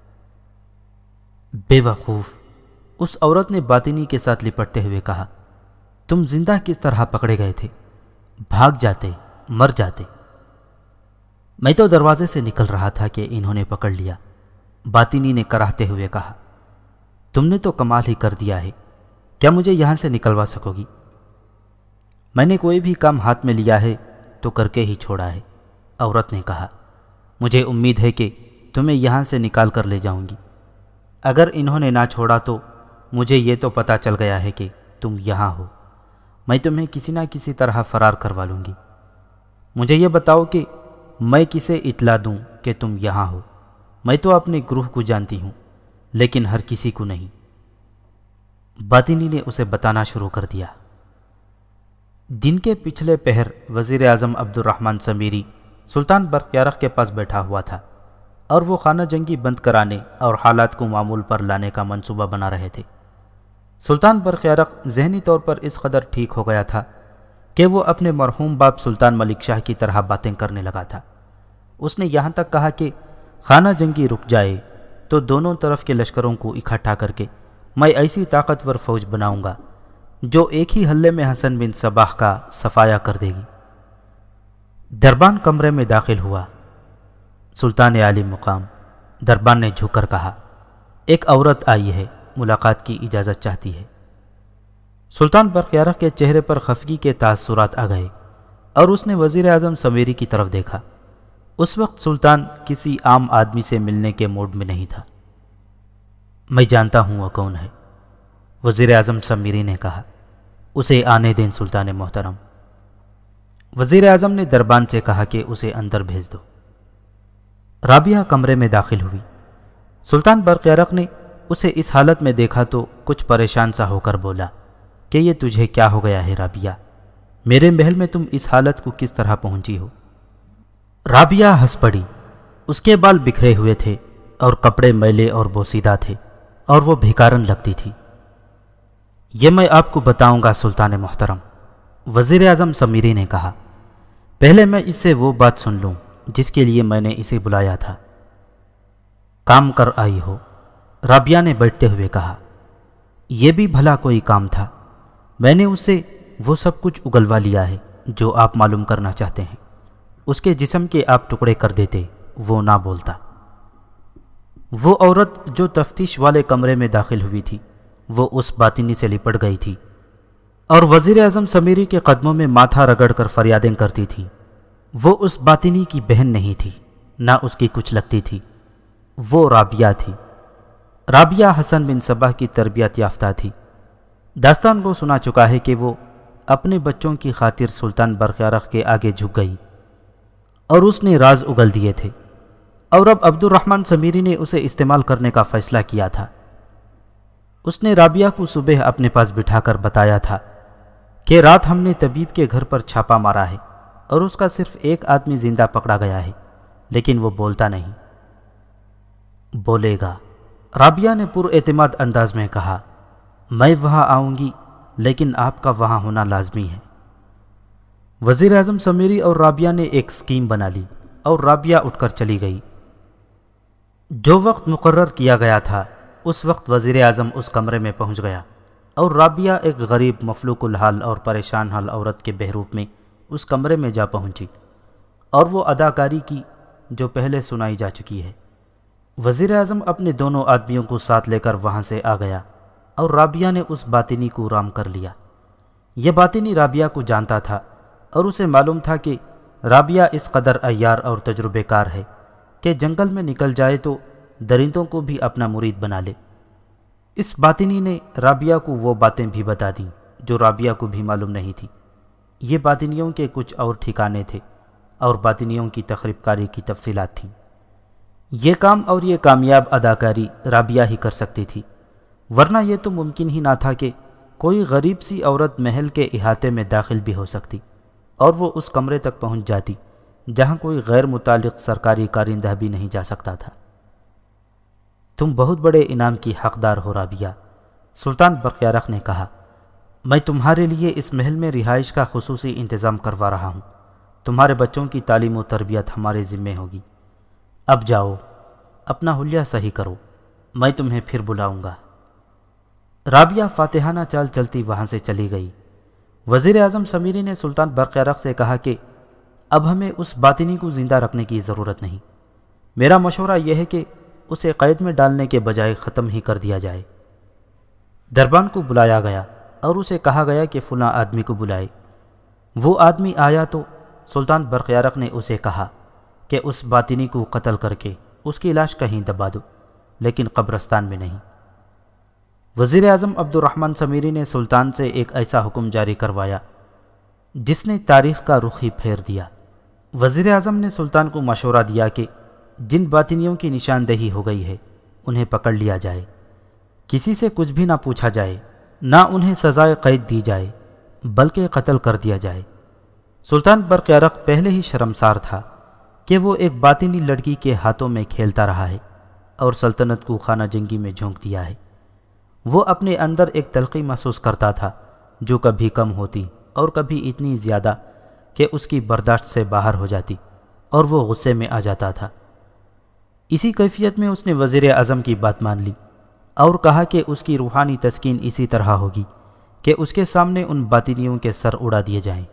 बेवकूफ़, उस औरत ने बातिनी के साथ लिपटते हुए कहा। तुम जिंदा किस तरह पकड़े गए थे? भाग जाते, मर जाते। मैं तो दरवाजे से निकल रहा था कि इन्होंने पकड़ लिया, बातिनी ने कराहते हुए कहा। तुमने तो कमाल ही कर दिया है, क्या मुझे यहाँ से निकलवा सकोगी? मैंने कोई भी काम हाथ में लिया है तो करके ही छोड़ा है, औरत ने कहा। मुझे उम्मीद है कि तुम्हें यहाँ से निकाल कर ले जाऊंगी। अगर इन्होंने ना छोड़ा तो मुझे ये तो पता चल गया है कि तुम यहाँ हो। मैं तुम्हें किसी ना किसी तरह फ़रार करवा लूँगी। मुझे ये बताओ कि मैं किसे इतला दूँ कि तुम यहाँ हो? मैं तो अपने ग्रुह को जानती हूँ, लेकिन हर किसी को नहीं। बातिनी ने उसे बताना शुरू कर दिया। दिन के पिछले पहर वज़ीर आज़म अब्दुर्रहमान समीरी سلطان برق یارق کے پاس بیٹھا ہوا تھا اور وہ خانہ جنگی بند کرانے اور حالات کو معمول پر لانے کا منصوبہ بنا رہے تھے۔ سلطان برق یارق ذہنی طور پر اس قدر ٹھیک ہو گیا تھا کہ وہ اپنے مرحوم باپ سلطان ملک شاہ کی طرح باتیں کرنے لگا تھا۔ اس نے یہاں تک کہا کہ خانہ جنگی رک جائے تو دونوں طرف کے لشکروں کو اکٹھا کر کے میں ایسی طاقتور فوج بناؤں گا جو ایک ہی حلے میں حسن بن صباح کا صفایا کر دے گی۔ دربان کمرے میں داخل ہوا۔ سلطان عالی مقام دربان نے جھک کر کہا، ایک عورت آئی ہے، ملاقات کی اجازت چاہتی ہے۔ سلطان برق یارق کے چہرے پر خفگی کے تاثرات آ گئے اور اس نے وزیر اعظم سمیری کی طرف دیکھا۔ اس وقت سلطان کسی عام آدمی سے ملنے کے موڈ میں نہیں تھا۔ میں جانتا ہوں وہ کون ہے، وزیر اعظم سمیری نے کہا۔ اسے آنے دیں سلطان محترم۔ وزیر اعظم نے دربان سے کہا کہ اسے اندر بھیج دو۔ رابعہ کمرے میں داخل ہوئی۔ سلطان برق یارق نے اسے اس حالت میں دیکھا تو کچھ پریشان سا ہو کر بولا کہ یہ تجھے کیا ہو گیا ہے رابعہ؟ میرے محل میں تم اس حالت کو کس طرح پہنچی ہو؟ رابعہ ہنس پڑی۔ اس کے بال بکھرے ہوئے تھے اور کپڑے میلے اور بوسیدہ تھے اور وہ بھیکارن لگتی تھی۔ یہ میں آپ کو بتاؤں گا سلطان محترم، وزیر اعظم سمیری نے کہا۔ پہلے میں اس سے وہ بات سن لوں جس کے لیے میں نے اسے بلایا تھا۔ کام کر آئی ہو، رابعہ نے بیٹھتے ہوئے کہا۔ یہ بھی بھلا کوئی کام تھا؟ میں نے اس سے وہ سب کچھ اگلوا لیا ہے جو آپ معلوم کرنا چاہتے ہیں۔ اس کے جسم کے آپ ٹکڑے کر دیتے، وہ نہ بولتا۔ وہ عورت جو تفتیش والے کمرے میں داخل ہوئی تھی وہ اس باطنی سے لپٹ گئی تھی اور وزیر اعظم سمیری کے قدموں میں ماتھا رگڑ کر فریادیں کرتی تھی۔ وہ اس باطنی کی بہن نہیں تھی، نہ اس کی کچھ لگتی تھی، وہ رابعہ تھی۔ رابعہ حسن بن صباح کی تربیت یافتہ تھی۔ داستان کو سنا چکا ہے کہ وہ اپنے بچوں کی خاطر سلطان برق یارق کے آگے جھک گئی اور اس نے راز اگل دیے تھے، اور اب عبد الرحمن سمیری نے اسے استعمال کرنے کا فیصلہ کیا تھا۔ اس نے رابعہ کو صبح اپنے پاس بٹھا کر بتایا تھا کہ رات ہم نے طبیب کے گھر پر چھاپا مارا ہے اور اس کا صرف ایک آدمی زندہ پکڑا گیا ہے، لیکن وہ بولتا نہیں۔ بولے گا، رابعہ نے پر اعتماد انداز میں کہا۔ میں وہاں آؤں گی لیکن آپ کا وہاں ہونا لازمی ہے۔ وزیر اعظم سمیری اور رابعہ نے ایک سکیم بنا لی اور رابعہ اٹھ کر چلی گئی۔ جو وقت مقرر کیا گیا تھا اس وقت وزیر اعظم اس کمرے میں پہنچ گیا اور رابعہ ایک غریب مفلوک الحال اور پریشان حال عورت کے بہروپ میں اس کمرے میں جا پہنچی اور وہ اداکاری کی جو پہلے سنائی جا چکی ہے۔ وزیر اعظم اپنے دونوں آدمیوں کو ساتھ لے کر وہاں سے آ گیا اور رابعہ نے اس باطنی کو رام کر لیا۔ یہ باطنی رابعہ کو جانتا تھا اور اسے معلوم تھا کہ رابعہ اس قدر عیار اور تجربے کار ہے کہ جنگل میں نکل جائے تو درندوں کو بھی اپنا مرید بنا لے۔ اس باطنی نے رابعہ کو وہ باتیں بھی بتا دیں جو رابعہ کو بھی معلوم نہیں تھی۔ یہ باطنیوں کے کچھ اور ٹھکانے تھے اور باطنیوں کی تخریب کاری کی تفصیلات تھیں۔ یہ کام اور یہ کامیاب اداکاری رابعہ ہی کر سکتی تھی، ورنہ یہ تو ممکن ہی نہ تھا کہ کوئی غریب سی عورت محل کے احاطے میں داخل بھی ہو سکتی اور وہ اس کمرے تک پہنچ جاتی جہاں کوئی غیر متعلق سرکاری کارندہ بھی نہیں جا سکتا تھا۔ تم بہت بڑے انعام کی حقدار ہو رابعہ، سلطان برق یارق نے کہا۔ میں تمہارے لیے اس محل میں رہائش کا خصوصی انتظام کروا رہا ہوں۔ تمہارے بچوں کی تعلیم و تربیت ہمارے ذمے ہوگی۔ اب جاؤ، اپنا حلیہ صحیح کرو، میں تمہیں پھر بلاؤں گا۔ رابعہ فاتحانہ چال چلتی وہاں سے چلی گئی۔ وزیر اعظم سمیری نے سلطان برق یارق سے کہا کہ اب ہمیں اس باطنی کو زندہ رکھنے کی ضرورت نہیں۔ میرا مشورہ یہ ہے کہ اسے قید میں ڈالنے کے بجائے ختم ہی کر دیا جائے۔ دربان کو بلایا گیا اور اسے کہا گیا کہ فلاں آدمی کو بلائے۔ وہ آدمی آیا تو سلطان برق یارق نے اسے کہا کہ اس باطنی کو قتل کر کے اس کی لاش کہیں دبا دو، لیکن قبرستان میں نہیں۔ وزیر اعظم عبد الرحمن سمیری نے سلطان سے ایک ایسا حکم جاری کروایا جس نے تاریخ کا رخ ہی پھیر دیا۔ وزیر اعظم نے سلطان کو مشورہ دیا کہ جن باطنیوں کی نشاندہی ہو گئی ہے انہیں پکڑ لیا جائے، کسی سے کچھ بھی نہ پوچھا جائے، نہ انہیں سزائے قید دی جائے بلکہ قتل کر دیا جائے۔ سلطان برق یارق پہلے ہی شرمسار تھا کہ وہ ایک باطنی لڑکی کے ہاتھوں میں کھیلتا رہا ہے اور سلطنت کو خانہ جنگی میں جھونک دیا ہے۔ وہ اپنے اندر ایک تلخی محسوس کرتا تھا جو کبھی کم ہوتی اور کبھی اتنی زیادہ کہ اس کی برداشت سے باہر ہو جاتی اور وہ غصے میں آ جاتا تھا۔ اسی کیفیت میں اس نے وزیر اعظم کی بات مان لی اور کہا کہ اس کی روحانی تسکین اسی طرح ہوگی کہ اس کے سامنے ان باطنیوں کے سر اڑا دیے جائیں۔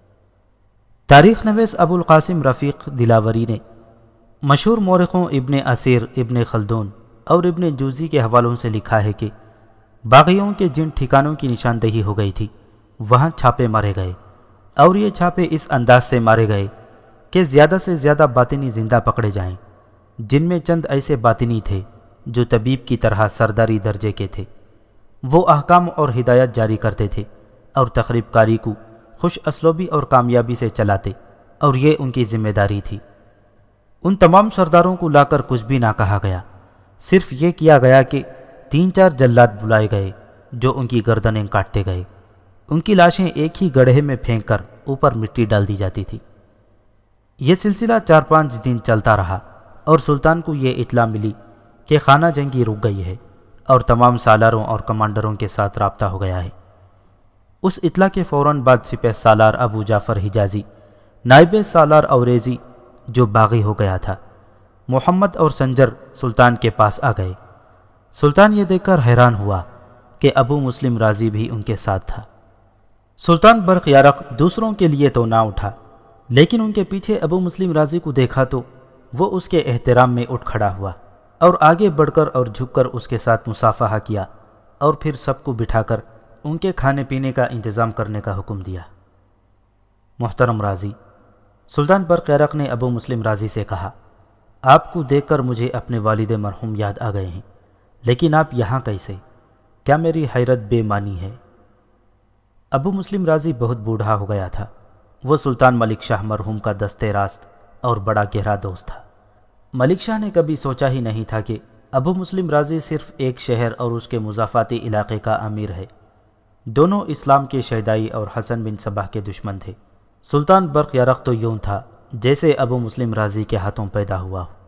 تاریخ نویس ابو القاسم رفیق دلاوری نے مشہور مورخوں ابن اسیر، ابن خلدون اور ابن جوزی کے حوالوں سے لکھا ہے کہ باغیوں کے جن ٹھکانوں کی نشاندہی ہو گئی تھی وہاں چھاپے مارے گئے، اور یہ چھاپے اس انداز سے مارے گئے کہ زیادہ سے زیادہ باطنی زندہ پکڑے جائیں، جن میں چند ایسے باطنی تھے جو طبیب کی طرح سرداری درجے کے تھے۔ وہ احکام اور ہدایت جاری کرتے تھے اور تخریب کاری کو خوش اسلوبی اور کامیابی سے چلاتے، اور یہ ان کی ذمہ داری تھی۔ ان تمام سرداروں کو لا کر کچھ بھی نہ کہا گیا، صرف یہ کیا گیا کہ 3-4 جلاد بلائے گئے جو ان کی گردنیں کاٹتے گئے۔ ان کی لاشیں ایک ہی گڑھے میں پھینک کر اوپر مٹی ڈال دی جاتی تھی۔ یہ سلسلہ 4-5 دن چلتا رہا اور سلطان کو یہ اطلاع ملی کہ خانہ جنگی رک گئی ہے اور تمام سالاروں اور کمانڈروں کے ساتھ رابطہ ہو گیا ہے۔ اس اطلاع کے فوراً بعد سپہ سالار ابو جعفر حجازی، نائب سالار اوریزی جو باغی ہو گیا تھا، محمد اور سنجر سلطان کے پاس آ گئے۔ سلطان یہ دیکھ کر حیران ہوا کہ ابو مسلم رازی بھی ان کے ساتھ تھا۔ سلطان برق یارق دوسروں کے لیے تو نہ اٹھا، لیکن ان کے پیچھے ابو مسلم رازی کو دیکھا تو وہ اس کے احترام میں اٹھ کھڑا ہوا اور آگے بڑھ کر اور جھک کر اس کے ساتھ مصافحہ کیا، اور پھر سب کو بٹھا کر ان کے کھانے پینے کا انتظام کرنے کا حکم دیا۔ محترم رازی، سلطان برق یارق نے ابو مسلم رازی سے کہا، آپ کو دیکھ کر مجھے اپنے والد مرحوم یاد آ گئے ہیں، لیکن آپ یہاں کیسے؟ کیا میری حیرت بے معنی ہے؟ ابو مسلم رازی بہت بوڑھا ہو گیا تھا۔ وہ سلطان ملک شاہ مرحوم کا دستے راست اور بڑا گہرا دوست تھا۔ ملک شاہ نے کبھی سوچا ہی نہیں تھا کہ ابو مسلم رازی صرف ایک شہر اور اس کے مضافاتی علاقے کا امیر ہے۔ دونوں اسلام کے شیدائی اور حسن بن صباح کے دشمن تھے۔ سلطان برق یارق تو یوں تھا جیسے ابو مسلم رازی کے ہاتھوں پیدا ہوا ہو۔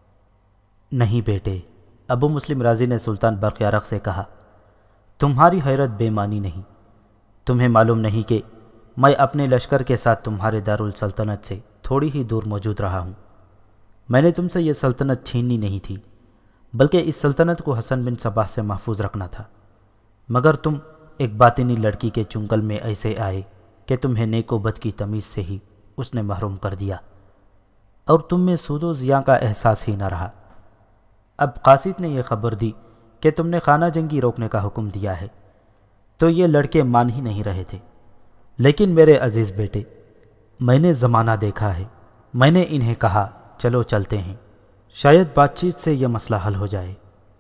نہیں بیٹے، ابو مسلم رازی نے سلطان برق یارق سے کہا، تمہاری حیرت بے معنی نہیں۔ تمہیں معلوم نہیں کہ میں اپنے لشکر کے ساتھ تمہارے دارالسلطنت سے تھوڑی ہی دور موجود رہا ہوں۔ میں نے تم سے یہ سلطنت چھیننی نہیں تھی، بلکہ اس سلطنت کو حسن بن صباح سے محفوظ رکھنا تھا، مگر تم ایک باطنی لڑکی کے چنگل میں ایسے آئے کہ تمہیں نیک و بد کی تمیز سے ہی اس نے محروم کر دیا، اور تم میں سود و زیاں کا احساس ہی نہ رہا۔ اب قاصد نے یہ خبر دی کہ تم نے خانہ جنگی روکنے کا حکم دیا ہے، تو یہ لڑکے مان ہی نہیں رہے تھے۔ لیکن میرے عزیز بیٹے، میں نے زمانہ دیکھا ہے، میں نے انہیں کہا چلو چلتے ہیں، شاید بات چیت سے یہ مسئلہ حل ہو جائے۔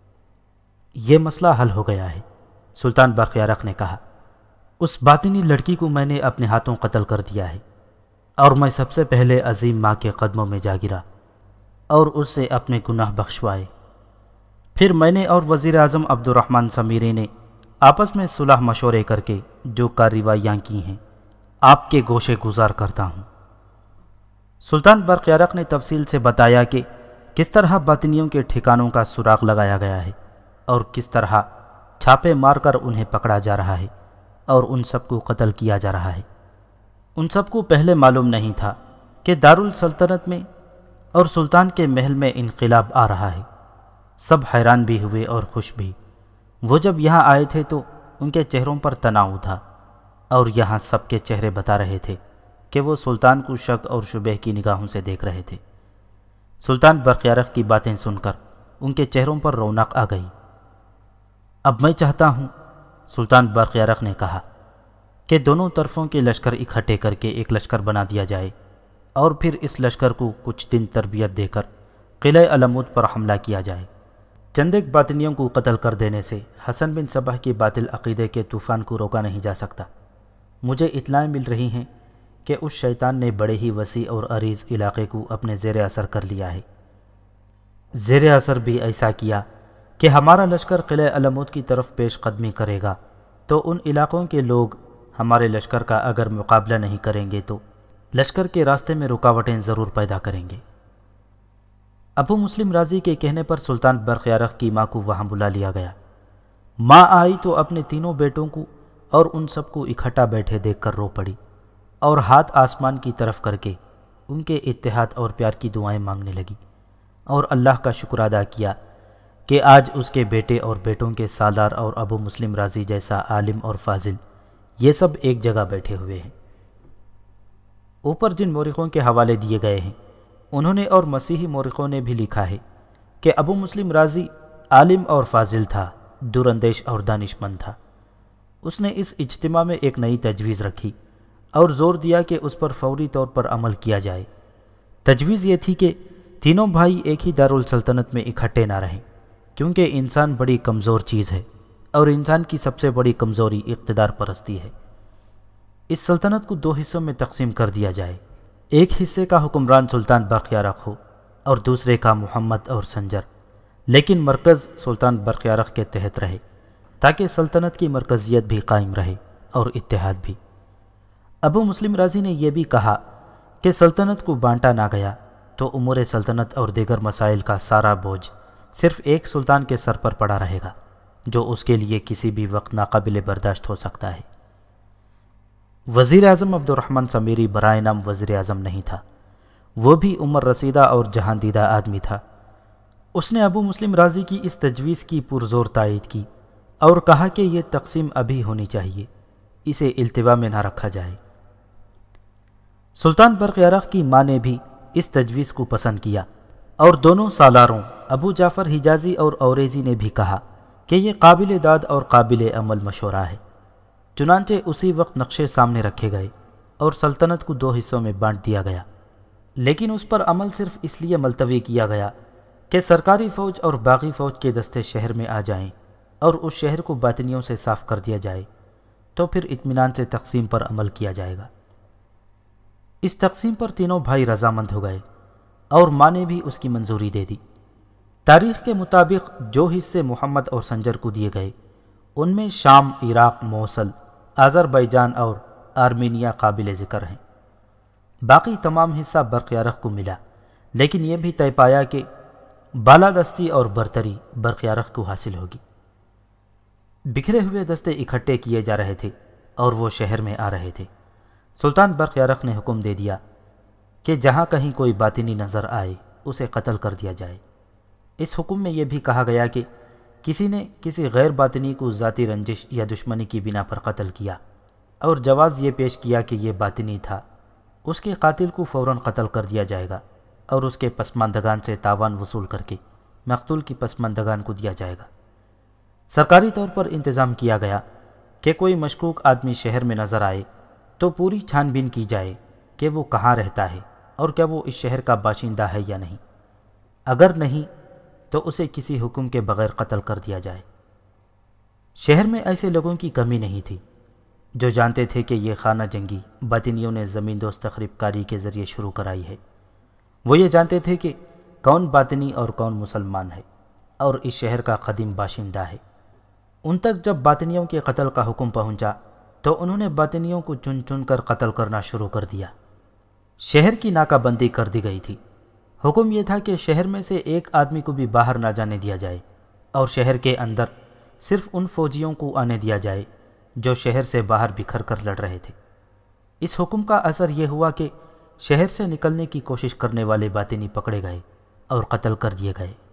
یہ مسئلہ حل ہو گیا ہے، سلطان برق یارق نے کہا۔ اس باطنی لڑکی کو میں نے اپنے ہاتھوں قتل کر دیا ہے، اور میں سب سے پہلے عظیم ماں کے قدموں میں جا گرا اور اس سے اپنے گناہ بخشوائے۔ پھر میں نے اور وزیر اعظم عبد الرحمن سمیری نے آپس میں صلح مشورے کر کے جو کارروائیاں کی ہیں آپ کے گوشے گزار کرتا ہوں۔ سلطان برق یارق نے تفصیل سے بتایا کہ کس طرح باطنیوں کے ٹھکانوں کا سراغ لگایا گیا ہے اور کس طرح چھاپے مار کر انہیں پکڑا جا رہا ہے اور ان سب کو قتل کیا جا رہا ہے۔ ان سب کو پہلے معلوم نہیں تھا کہ دارالسلطنت میں اور سلطان کے محل میں انقلاب آ رہا ہے۔ سب حیران بھی ہوئے اور خوش بھی۔ وہ جب یہاں آئے تھے تو ان کے چہروں پر تناؤ تھا، اور یہاں سب کے چہرے بتا رہے تھے کہ وہ سلطان کو شک اور شبہ کی نگاہوں سے دیکھ رہے تھے۔ سلطان برق یارق کی باتیں سن کر ان کے چہروں پر رونق آ گئی۔ اب میں چاہتا ہوں، سلطان برق یارق نے کہا، کہ دونوں طرفوں کے لشکر اکٹھے کر کے ایک لشکر بنا دیا جائے، اور پھر اس لشکر کو کچھ دن تربیت دے کر قلعہ علمود پر حملہ کیا جائے۔ چند ایک باطنیوں کو قتل کر دینے سے حسن بن صباح کی باطل عقیدے کے طوفان کو روکا نہیں جا سکتا۔ مجھے اطلاعیں مل رہی ہیں کہ اس شیطان نے بڑے ہی وسیع اور عریض علاقے کو اپنے زیر اثر کر لیا ہے۔ زیر اثر بھی ایسا کیا کہ ہمارا لشکر قلعہ علمود کی طرف پیش قدمی کرے گا تو ان علاقوں کے لوگ ہمارے لشکر کا اگر مقابلہ نہیں کریں گے تو لشکر کے راستے میں رکاوٹیں ضرور پیدا کریں گے۔ ابو مسلم رازی کے کہنے پر سلطان برق یارق کی ماں کو وہاں بلا لیا گیا۔ ماں آئی تو اپنے تینوں بیٹوں کو اور ان سب کو اکٹھا بیٹھے دیکھ کر رو پڑی اور ہاتھ آسمان کی طرف کر کے ان کے اتحاد اور پیار کی دعائیں مانگنے لگی، اور اللہ کا شکر ادا کیا کہ آج اس کے بیٹے اور بیٹوں کے سالار اور ابو مسلم رازی جیسا عالم اور فاضل یہ سب ایک جگہ بیٹھے ہوئے ہیں۔ اوپر جن مورخوں کے حوالے دیے گئے ہیں انہوں نے اور مسیحی مورخوں نے بھی لکھا ہے کہ ابو مسلم رازی عالم اور فاضل تھا، دور اندیش اور دانش مند تھا۔ اس نے اس اجتماع میں ایک نئی تجویز رکھی اور زور دیا کہ اس پر فوری طور پر عمل کیا جائے۔ تجویز یہ تھی کہ تینوں بھائی ایک ہی دارالسلطنت میں اکٹھے نہ رہیں، کیونکہ انسان بڑی کمزور چیز ہے اور انسان کی سب سے بڑی کمزوری اقتدار پرستی ہے۔ اس سلطنت کو دو حصوں میں تقسیم کر دیا جائے، ایک حصے کا حکمران سلطان برق یارق ہو اور دوسرے کا محمد اور سنجر، لیکن مرکز سلطان برق یارق کے تحت رہے تاکہ سلطنت کی مرکزیت بھی قائم رہے اور اتحاد بھی۔ ابو مسلم رازی نے یہ بھی کہا کہ سلطنت کو بانٹا نہ گیا تو امور سلطنت اور دیگر مسائل کا سارا بوجھ صرف ایک سلطان کے سر پر پڑا رہے گا، جو اس کے لیے کسی بھی وقت ناقابل برداشت ہو سکتا ہے۔ وزیر اعظم عبد الرحمن سمیری برائے نام وزیر اعظم نہیں تھا، وہ بھی عمر رسیدہ اور جہاندیدہ آدمی تھا۔ اس نے ابو مسلم رازی کی اس تجویز کی پرزور تائید کی اور کہا کہ یہ تقسیم ابھی ہونی چاہیے، اسے التوا میں نہ رکھا جائے۔ سلطان برق یارق کی ماں نے بھی اس تجویز کو پسند کیا، اور دونوں سالاروں ابو جعفر حجازی اور اوریزی نے بھی کہا کہ یہ قابل داد اور قابل عمل مشورہ ہے۔ چنانچہ اسی وقت نقشے سامنے رکھے گئے اور سلطنت کو دو حصوں میں بانٹ دیا گیا، لیکن اس پر عمل صرف اس لیے ملتوی کیا گیا کہ سرکاری فوج اور باغی فوج کے دستے شہر میں آ جائیں اور اس شہر کو باطنیوں سے صاف کر دیا جائے، تو پھر اطمینان سے تقسیم پر عمل کیا جائے گا۔ اس تقسیم پر تینوں بھائی رضامند ہو گئے اور ماں نے بھی اس کی منظوری دے دی۔ تاریخ کے مطابق جو حصے محمد اور سنجر کو دیے گئے ان میں شام، عراق، موصل، آذربائیجان اور آرمینیا قابل ذکر ہیں۔ باقی تمام حصہ برق یارق کو ملا، لیکن یہ بھی طے پایا کہ بالادستی اور برتری برق یارق کو حاصل ہوگی۔ بکھرے ہوئے دستے اکٹھے کیے جا رہے تھے اور وہ شہر میں آ رہے تھے۔ سلطان برق یارق نے حکم دے دیا کہ جہاں کہیں کوئی باطنی نظر آئے اسے قتل کر دیا جائے۔ اس حکم میں یہ بھی کہا گیا کہ کسی نے کسی غیر باطنی کو ذاتی رنجش یا دشمنی کی بنا پر قتل کیا اور جواز یہ پیش کیا کہ یہ باطنی تھا، اس کے قاتل کو فوراً قتل کر دیا جائے گا اور اس کے پسماندگان سے تاوان وصول کر کے مقتول کی پسماندگان کو دیا جائے گا۔ سرکاری طور پر انتظام کیا گیا کہ کوئی مشکوک آدمی شہر میں نظر آئے تو پوری چھان بین کی جائے کہ وہ کہاں رہتا ہے اور کیا وہ اس شہر کا باشندہ ہے یا نہیں۔ اگر نہیں تو اسے کسی حکم کے بغیر قتل کر دیا جائے۔ شہر میں ایسے لوگوں کی کمی نہیں تھی جو جانتے تھے کہ یہ خانہ جنگی باطنیوں نے زمین دوست تخریب کاری کے ذریعے شروع کرائی ہے۔ وہ یہ جانتے تھے کہ کون باطنی اور کون مسلمان ہے اور اس شہر کا قدیم باشندہ ہے۔ ان تک جب باطنیوں کے قتل کا حکم پہنچا تو انہوں نے باطنیوں کو چن چن کر قتل کرنا شروع کر دیا۔ شہر کی ناکہ بندی کر دی گئی تھی۔ حکم یہ تھا کہ شہر میں سے ایک آدمی کو بھی باہر نہ جانے دیا جائے اور شہر کے اندر صرف ان فوجیوں کو آنے دیا جائے جو شہر سے باہر بکھر کر لڑ رہے تھے۔ اس حکم کا اثر یہ ہوا کہ شہر سے نکلنے کی کوشش کرنے والے باطنی پکڑے گئے اور قتل کر دیے گئے۔